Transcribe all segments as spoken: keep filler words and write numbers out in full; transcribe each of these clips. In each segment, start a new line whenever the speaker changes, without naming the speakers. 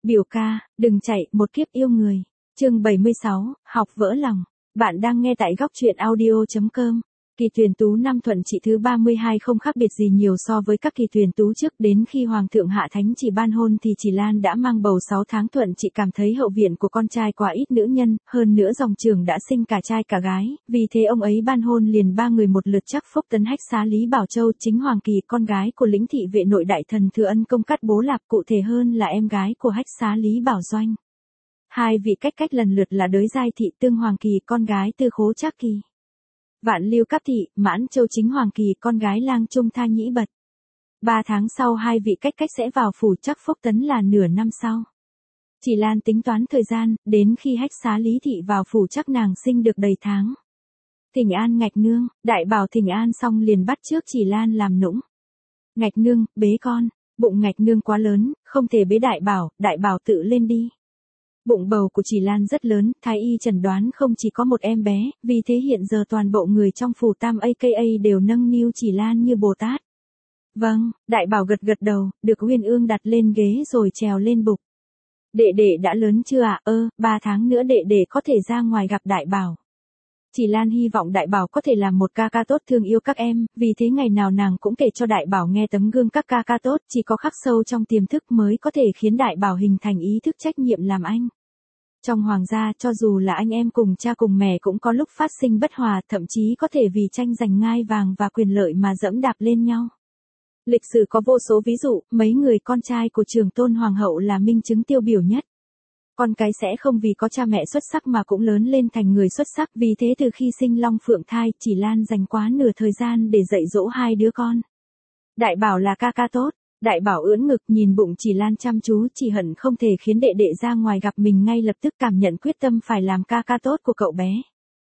Biểu ca, đừng chạy, một kiếp yêu người. Chương bảy mươi sáu, học vỡ lòng. Bạn đang nghe tại góc truyện audio chấm com. Kỳ tuyển tú năm Thuận Trị thứ ba mươi hai không khác biệt gì nhiều so với các kỳ tuyển tú trước, đến khi Hoàng thượng hạ thánh chỉ ban hôn thì Chỉ Lan đã mang bầu sáu tháng. Thuận Trị cảm thấy hậu viện của con trai quá ít nữ nhân, hơn nữa dòng trưởng đã sinh cả trai cả gái, vì thế ông ấy ban hôn liền ba người một lượt: Trác Phúc Tấn, Hách Xá Lý Bảo Châu, Chính Hoàng Kỳ, con gái của lĩnh thị vệ nội đại thần Thừa Ân Công Cát Bố Lạp, cụ thể hơn là em gái của Hách Xá Lý Bảo Doanh. Hai vị cách cách lần lượt là Đới Giai Thị, Tương Hoàng Kỳ, con gái Tư Khố Trác Kỳ. Vạn Liêu Cáp Thị, Mãn Châu, Chính Hoàng Kỳ, con gái Lang Trung Tha Nhĩ Bật. Ba tháng sau hai vị cách cách sẽ vào phủ. Trác Phúc Tấn là nửa năm sau. Chỉ Lan tính toán thời gian, đến khi Hách Xá Lý Thị vào phủ chắc nàng sinh được đầy tháng. Thỉnh an Ngạch Nương. Đại bảo thỉnh an xong liền bắt trước Chỉ Lan làm nũng. Ngạch Nương, bế con. Bụng Ngạch Nương quá lớn, không thể bế Đại bảo, Đại bảo tự lên đi. Bụng bầu của Chỉ Lan rất lớn, thái y chẩn đoán không chỉ có một em bé, vì thế hiện giờ toàn bộ người trong phủ Tam a ca đều nâng niu Chỉ Lan như Bồ Tát. Vâng, Đại bảo gật gật đầu, được Uyên Ương đặt lên ghế rồi trèo lên bục. Đệ đệ đã lớn chưa ạ? Ơ, ba tháng nữa đệ đệ có thể ra ngoài gặp Đại bảo. Chỉ Lan hy vọng Đại bảo có thể làm một ca ca tốt thương yêu các em, vì thế ngày nào nàng cũng kể cho Đại bảo nghe tấm gương các ca ca tốt, chỉ có khắc sâu trong tiềm thức mới có thể khiến Đại bảo hình thành ý thức trách nhiệm làm anh. Trong hoàng gia, cho dù là anh em cùng cha cùng mẹ cũng có lúc phát sinh bất hòa, thậm chí có thể vì tranh giành ngai vàng và quyền lợi mà dẫm đạp lên nhau. Lịch sử có vô số ví dụ, mấy người con trai của Trường Tôn Hoàng hậu là minh chứng tiêu biểu nhất. Con cái sẽ không vì có cha mẹ xuất sắc mà cũng lớn lên thành người xuất sắc, vì thế từ khi sinh Long Phượng thai, Chỉ Lan dành quá nửa thời gian để dạy dỗ hai đứa con. Đại bảo là ca ca tốt. Đại bảo ưỡn ngực nhìn bụng Chỉ Lan chăm chú, chỉ hận không thể khiến đệ đệ ra ngoài gặp mình ngay lập tức, cảm nhận quyết tâm phải làm ca ca tốt của cậu bé.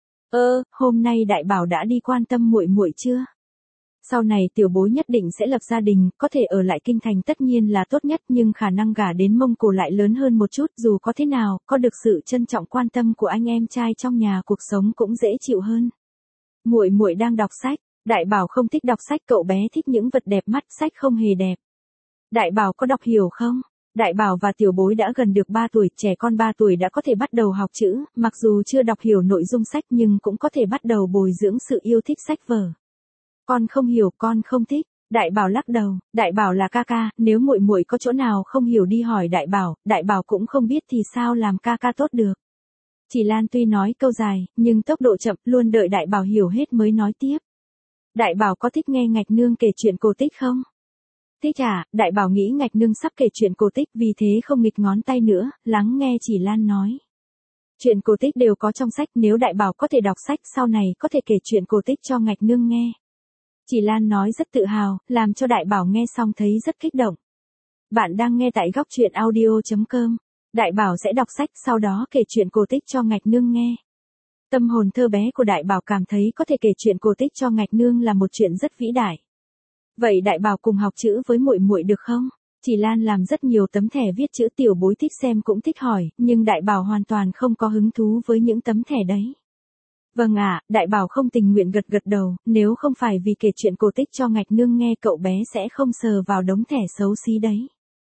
Ơ, hôm nay Đại bảo đã đi quan tâm muội muội chưa? Sau này tiểu bối nhất định sẽ lập gia đình, có thể ở lại kinh thành tất nhiên là tốt nhất, nhưng khả năng gả đến Mông Cổ lại lớn hơn một chút, dù có thế nào, có được sự trân trọng quan tâm của anh em trai trong nhà, cuộc sống cũng dễ chịu hơn. Muội muội đang đọc sách. Đại bảo không thích đọc sách, cậu bé thích những vật đẹp mắt, sách không hề đẹp. Đại bảo có đọc hiểu không? Đại bảo và tiểu bối đã gần được ba tuổi, trẻ con ba tuổi đã có thể bắt đầu học chữ, mặc dù chưa đọc hiểu nội dung sách nhưng cũng có thể bắt đầu bồi dưỡng sự yêu thích sách vở. Con không hiểu, con không thích. Đại bảo lắc đầu. Đại bảo là ca ca, nếu muội muội có chỗ nào không hiểu đi hỏi Đại bảo, Đại bảo cũng không biết thì sao làm ca ca tốt được. Chỉ Lan tuy nói câu dài, nhưng tốc độ chậm, luôn đợi Đại bảo hiểu hết mới nói tiếp. Đại bảo có thích nghe Ngạch Nương kể chuyện cổ tích không? Thích à? Đại bảo nghĩ Ngạch Nương sắp kể chuyện cổ tích, vì thế không nghịch ngón tay nữa, lắng nghe Chỉ Lan nói. Chuyện cổ tích đều có trong sách, nếu Đại bảo có thể đọc sách sau này có thể kể chuyện cổ tích cho Ngạch Nương nghe. Chỉ Lan nói rất tự hào, làm cho Đại bảo nghe xong thấy rất kích động. Bạn đang nghe tại góc truyện audio chấm com. Đại bảo sẽ đọc sách, sau đó kể chuyện cổ tích cho Ngạch Nương nghe. Tâm hồn thơ bé của Đại bảo cảm thấy có thể kể chuyện cổ tích cho Ngạch Nương là một chuyện rất vĩ đại. Vậy Đại bảo cùng học chữ với muội muội được không? Chỉ Lan làm rất nhiều tấm thẻ viết chữ, tiểu bối thích xem cũng thích hỏi, nhưng Đại bảo hoàn toàn không có hứng thú với những tấm thẻ đấy. Vâng ạ, Đại bảo không tình nguyện gật gật đầu, nếu không phải vì kể chuyện cổ tích cho Ngạch Nương nghe cậu bé sẽ không sờ vào đống thẻ xấu xí đấy.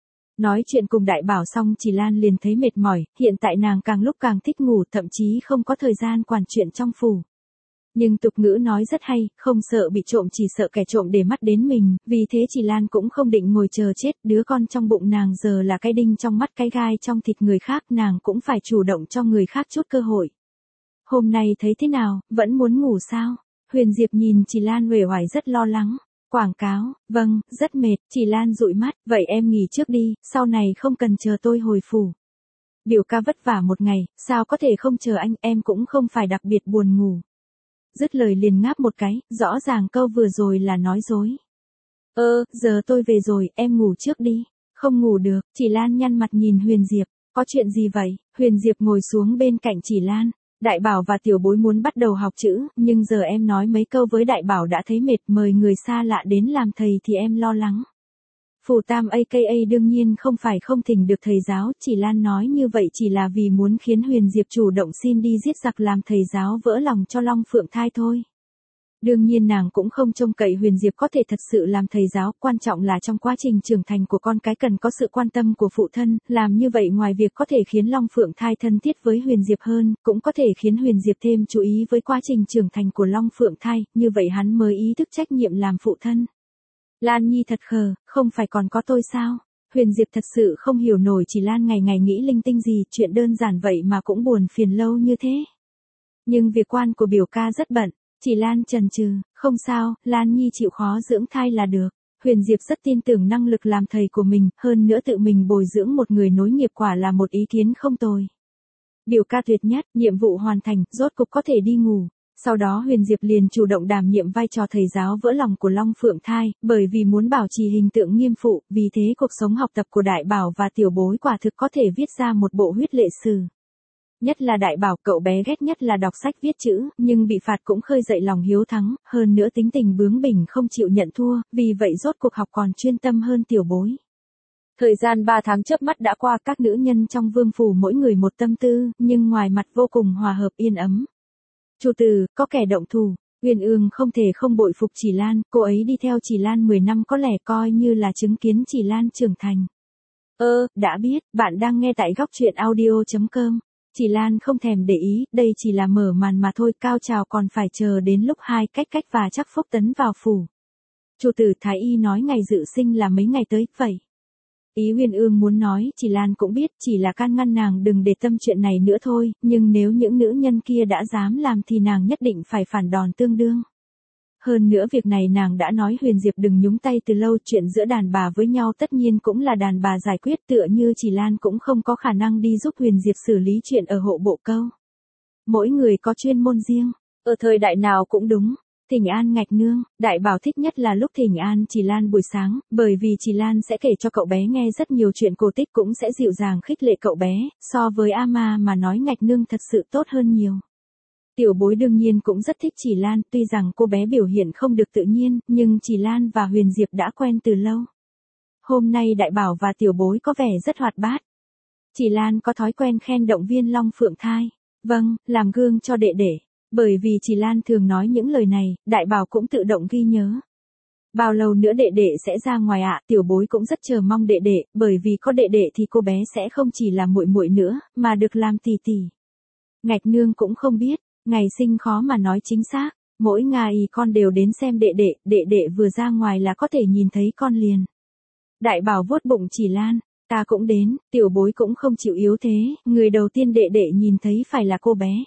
Nói chuyện cùng Đại bảo xong Chỉ Lan liền thấy mệt mỏi, hiện tại nàng càng lúc càng thích ngủ, thậm chí không có thời gian quản chuyện trong phủ. Nhưng tục ngữ nói rất hay, không sợ bị trộm chỉ sợ kẻ trộm để mắt đến mình, vì thế Chỉ Lan cũng không định ngồi chờ chết, đứa con trong bụng nàng giờ là cái đinh trong mắt, cái gai trong thịt người khác, nàng cũng phải chủ động cho người khác chút cơ hội. Hôm nay thấy thế nào, vẫn muốn ngủ sao? Huyền Diệp nhìn Chỉ Lan uể oải rất lo lắng. Quảng cáo, vâng, rất mệt. Chỉ Lan dụi mắt, vậy em nghỉ trước đi, sau này không cần chờ tôi hồi phủ. Biểu ca vất vả một ngày, sao có thể không chờ anh, em cũng không phải đặc biệt buồn ngủ. Dứt lời liền ngáp một cái, rõ ràng câu vừa rồi là nói dối. Ơ, giờ tôi về rồi, em ngủ trước đi. Không ngủ được. Chỉ Lan nhăn mặt nhìn Huyền Diệp, có chuyện gì vậy? Huyền Diệp ngồi xuống bên cạnh Chỉ Lan. Đại bảo và tiểu bối muốn bắt đầu học chữ, nhưng giờ em nói mấy câu với Đại bảo đã thấy mệt, mời người xa lạ đến làm thầy thì em lo lắng. Phủ Tam a ca đương nhiên không phải không thỉnh được thầy giáo, Chỉ Lan nói như vậy chỉ là vì muốn khiến Huyền Diệp chủ động xin đi giết giặc làm thầy giáo vỡ lòng cho Long Phượng thai thôi. Đương nhiên nàng cũng không trông cậy Huyền Diệp có thể thật sự làm thầy giáo, quan trọng là trong quá trình trưởng thành của con cái cần có sự quan tâm của phụ thân, làm như vậy ngoài việc có thể khiến Long Phượng Thai thân thiết với Huyền Diệp hơn, cũng có thể khiến Huyền Diệp thêm chú ý với quá trình trưởng thành của Long Phượng Thai, như vậy hắn mới ý thức trách nhiệm làm phụ thân. Lan Nhi thật khờ, không phải còn có tôi sao? Huyền Diệp thật sự không hiểu nổi Chỉ Lan ngày ngày nghĩ linh tinh gì, chuyện đơn giản vậy mà cũng buồn phiền lâu như thế. Nhưng việc quan của biểu ca rất bận. Chỉ Lan chần chừ, không sao, Lan Nhi chịu khó dưỡng thai là được. Huyền Diệp rất tin tưởng năng lực làm thầy của mình, hơn nữa tự mình bồi dưỡng một người nối nghiệp quả là một ý kiến không tồi. Biểu ca tuyệt nhất, nhiệm vụ hoàn thành, rốt cục có thể đi ngủ. Sau đó Huyền Diệp liền chủ động đảm nhiệm vai trò thầy giáo vỡ lòng của Long Phượng Thai, bởi vì muốn bảo trì hình tượng nghiêm phụ, vì thế cuộc sống học tập của Đại Bảo và Tiểu Bối quả thực có thể viết ra một bộ huyết lệ sử. Nhất là Đại Bảo, cậu bé ghét nhất là đọc sách viết chữ, nhưng bị phạt cũng khơi dậy lòng hiếu thắng, hơn nữa tính tình bướng bỉnh không chịu nhận thua, vì vậy rốt cuộc học còn chuyên tâm hơn Tiểu Bối. Thời gian ba tháng chớp mắt đã qua, các nữ nhân trong vương phủ mỗi người một tâm tư, nhưng ngoài mặt vô cùng hòa hợp yên ấm. Chủ tử, có kẻ động thủ, Uyên Ương không thể không bội phục Chỉ Lan, cô ấy đi theo Chỉ Lan mười năm có lẽ coi như là chứng kiến Chỉ Lan trưởng thành. Ơ, đã biết, bạn đang nghe tại góc truyện audio chấm com. Chỉ Lan không thèm để ý, đây chỉ là mở màn mà thôi, cao trào còn phải chờ đến lúc hai cách cách và chắc Phúc Tấn vào phủ. Chủ tử Thái Y nói ngày dự sinh là mấy ngày tới, vậy. Ý Uyên Ương muốn nói, Chỉ Lan cũng biết, chỉ là can ngăn nàng đừng để tâm chuyện này nữa thôi, nhưng nếu những nữ nhân kia đã dám làm thì nàng nhất định phải phản đòn tương đương. Hơn nữa việc này nàng đã nói Huyền Diệp đừng nhúng tay từ lâu, chuyện giữa đàn bà với nhau tất nhiên cũng là đàn bà giải quyết, tựa như Chỉ Lan cũng không có khả năng đi giúp Huyền Diệp xử lý chuyện ở hộ bộ câu. Mỗi người có chuyên môn riêng, ở thời đại nào cũng đúng. Thỉnh an Ngạch Nương, Đại Bảo thích nhất là lúc thỉnh an Chỉ Lan buổi sáng, bởi vì Chỉ Lan sẽ kể cho cậu bé nghe rất nhiều chuyện cổ tích, cũng sẽ dịu dàng khích lệ cậu bé, so với Ama mà nói Ngạch Nương thật sự tốt hơn nhiều. Tiểu Bối đương nhiên cũng rất thích Chỉ Lan, tuy rằng cô bé biểu hiện không được tự nhiên, nhưng Chỉ Lan và Huyền Diệp đã quen từ lâu. Hôm nay Đại Bảo và Tiểu Bối có vẻ rất hoạt bát. Chỉ Lan có thói quen khen động viên Long Phượng Thai. Vâng, làm gương cho đệ đệ. Bởi vì Chỉ Lan thường nói những lời này, Đại Bảo cũng tự động ghi nhớ. Bao lâu nữa đệ đệ sẽ ra ngoài ạ? Tiểu Bối cũng rất chờ mong đệ đệ, bởi vì có đệ đệ thì cô bé sẽ không chỉ là muội muội nữa, mà được làm tỷ tỷ. Ngạch Nương cũng không biết, ngày sinh khó mà nói chính xác, mỗi ngày con đều đến xem đệ đệ, đệ đệ vừa ra ngoài là có thể nhìn thấy con liền. Đại Bảo vuốt bụng Chỉ Lan, ta cũng đến, Tiểu Bối cũng không chịu yếu thế, người đầu tiên đệ đệ nhìn thấy phải là cô bé.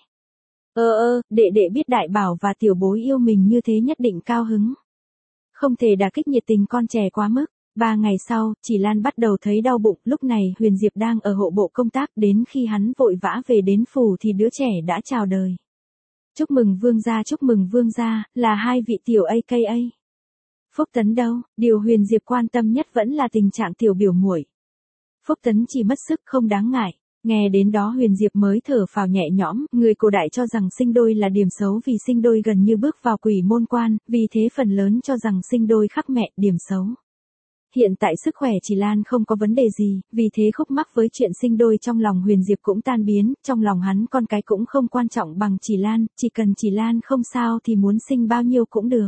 Ơ ơ, đệ đệ biết Đại Bảo và Tiểu Bối yêu mình như thế nhất định cao hứng. Không thể đả kích nhiệt tình con trẻ quá mức. Ba ngày sau, Chỉ Lan bắt đầu thấy đau bụng, lúc này Huyền Diệp đang ở hộ bộ công tác, đến khi hắn vội vã về đến phủ thì đứa trẻ đã chào đời. Chúc mừng vương gia, chúc mừng vương gia, là hai vị tiểu a ca a. Phúc Tấn đâu, điều Huyền Diệp quan tâm nhất vẫn là tình trạng tiểu biểu muội. Phúc Tấn chỉ mất sức không đáng ngại. Nghe đến đó Huyền Diệp mới thở phào nhẹ nhõm, người cổ đại cho rằng sinh đôi là điểm xấu vì sinh đôi gần như bước vào quỷ môn quan, vì thế phần lớn cho rằng sinh đôi khắc mẹ, điểm xấu. Hiện tại sức khỏe Chỉ Lan không có vấn đề gì, vì thế khúc mắc với chuyện sinh đôi trong lòng Huyền Diệp cũng tan biến, trong lòng hắn con cái cũng không quan trọng bằng Chỉ Lan, chỉ cần Chỉ Lan không sao thì muốn sinh bao nhiêu cũng được.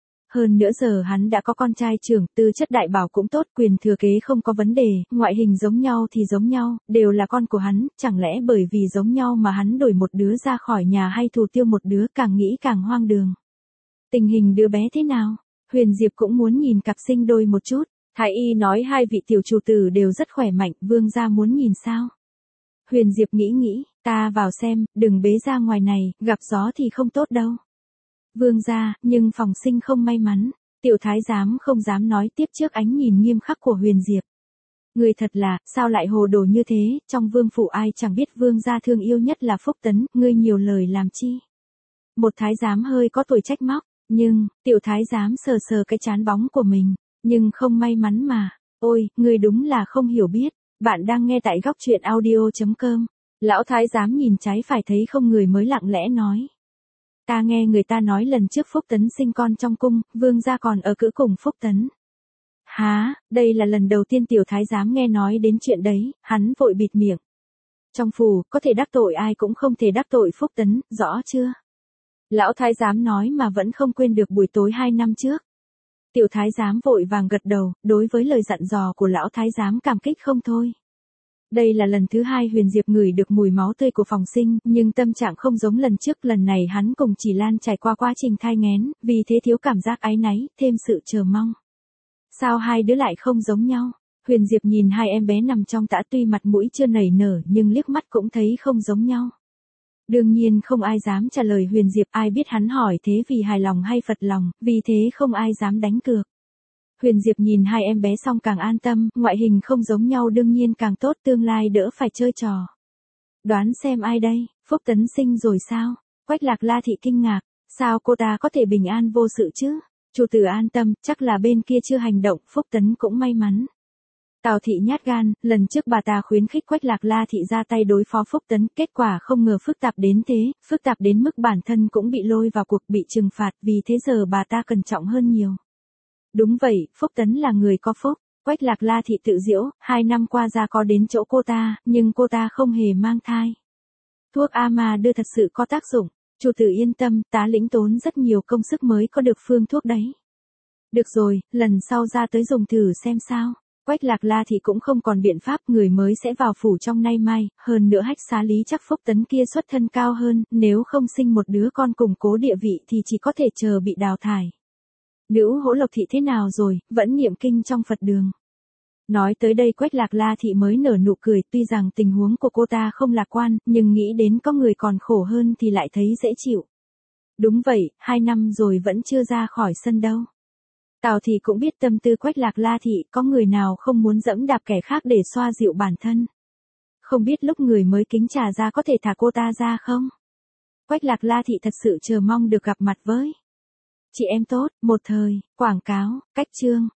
Hơn nữa giờ hắn đã có con trai trưởng, tư chất Đại Bảo cũng tốt, quyền thừa kế không có vấn đề, ngoại hình giống nhau thì giống nhau, đều là con của hắn, chẳng lẽ bởi vì giống nhau mà hắn đổi một đứa ra khỏi nhà hay thủ tiêu một đứa, càng nghĩ càng hoang đường. Tình hình đứa bé thế nào? Huyền Diệp cũng muốn nhìn cặp sinh đôi một chút. Thái y nói hai vị tiểu chủ tử đều rất khỏe mạnh, vương gia muốn nhìn sao? Huyền Diệp nghĩ nghĩ, ta vào xem, đừng bế ra ngoài này, gặp gió thì không tốt đâu. Vương gia, nhưng phòng sinh không may mắn. Tiểu thái giám không dám nói tiếp trước ánh nhìn nghiêm khắc của Huyền Diệp. Người thật là, sao lại hồ đồ như thế, trong vương phủ ai chẳng biết vương gia thương yêu nhất là Phúc Tấn, ngươi nhiều lời làm chi? Một thái giám hơi có tuổi trách móc, nhưng, tiểu thái giám sờ sờ cái trán bóng của mình, nhưng không may mắn mà. Ôi, ngươi đúng là không hiểu biết. Bạn đang nghe tại góc truyện audio chấm com. Lão thái giám nhìn trái phải thấy không người mới lặng lẽ nói. Ta nghe người ta nói lần trước Phúc Tấn sinh con trong cung, vương gia còn ở cữ cùng Phúc Tấn. Há, đây là lần đầu tiên tiểu thái giám nghe nói đến chuyện đấy, hắn vội bịt miệng. Trong phủ, có thể đắc tội ai cũng không thể đắc tội Phúc Tấn, rõ chưa? Lão thái giám nói mà vẫn không quên được buổi tối hai năm trước. Tiểu thái giám vội vàng gật đầu, đối với lời dặn dò của lão thái giám cảm kích không thôi. Đây là lần thứ hai Huyền Diệp ngửi được mùi máu tươi của phòng sinh, nhưng tâm trạng không giống lần trước, lần này hắn cùng Chỉ Lan trải qua quá trình thai nghén, vì thế thiếu cảm giác áy náy, thêm sự chờ mong. Sao hai đứa lại không giống nhau? Huyền Diệp nhìn hai em bé nằm trong tã, tuy mặt mũi chưa nảy nở nhưng liếc mắt cũng thấy không giống nhau. Đương nhiên không ai dám trả lời Huyền Diệp, ai biết hắn hỏi thế vì hài lòng hay phật lòng, vì thế không ai dám đánh cược. Huyền Diệp nhìn hai em bé xong càng an tâm, ngoại hình không giống nhau đương nhiên càng tốt, tương lai đỡ phải chơi trò. Đoán xem ai đây, Phúc Tấn sinh rồi sao? Quách Lạc La thị kinh ngạc, sao cô ta có thể bình an vô sự chứ? Chủ tử an tâm, chắc là bên kia chưa hành động, Phúc Tấn cũng may mắn. Tào thị nhát gan, lần trước bà ta khuyến khích Quách Lạc La thị ra tay đối phó Phúc Tấn, kết quả không ngờ phức tạp đến thế, phức tạp đến mức bản thân cũng bị lôi vào cuộc, bị trừng phạt, vì thế giờ bà ta cẩn trọng hơn nhiều. Đúng vậy, Phúc Tấn là người có phúc. Quách Lạc La thị tự giễu, hai năm qua ra có đến chỗ cô ta, nhưng cô ta không hề mang thai. Thuốc A Ma đưa thật sự có tác dụng. Chủ tử yên tâm, tá lĩnh tốn rất nhiều công sức mới có được phương thuốc đấy. Được rồi, lần sau ra tới dùng thử xem sao. Quách Lạc La thị cũng không còn biện pháp, người mới sẽ vào phủ trong nay mai, hơn nữa hách xá lý chắc Phúc Tấn kia xuất thân cao hơn, nếu không sinh một đứa con củng cố địa vị thì chỉ có thể chờ bị đào thải. Nữ Hỗ Lộc thị thế nào rồi, vẫn niệm kinh trong Phật đường. Nói tới đây Quách Lạc La thị mới nở nụ cười, tuy rằng tình huống của cô ta không lạc quan, nhưng nghĩ đến có người còn khổ hơn thì lại thấy dễ chịu. Đúng vậy, hai năm rồi vẫn chưa ra khỏi sân đâu. Tào thị cũng biết tâm tư Quách Lạc La thị, có người nào không muốn dẫm đạp kẻ khác để xoa dịu bản thân. Không biết lúc người mới kính trà ra có thể thả cô ta ra không? Quách Lạc La thị thật sự chờ mong được gặp mặt với chị em tốt, một thời, quảng cáo, cách chương.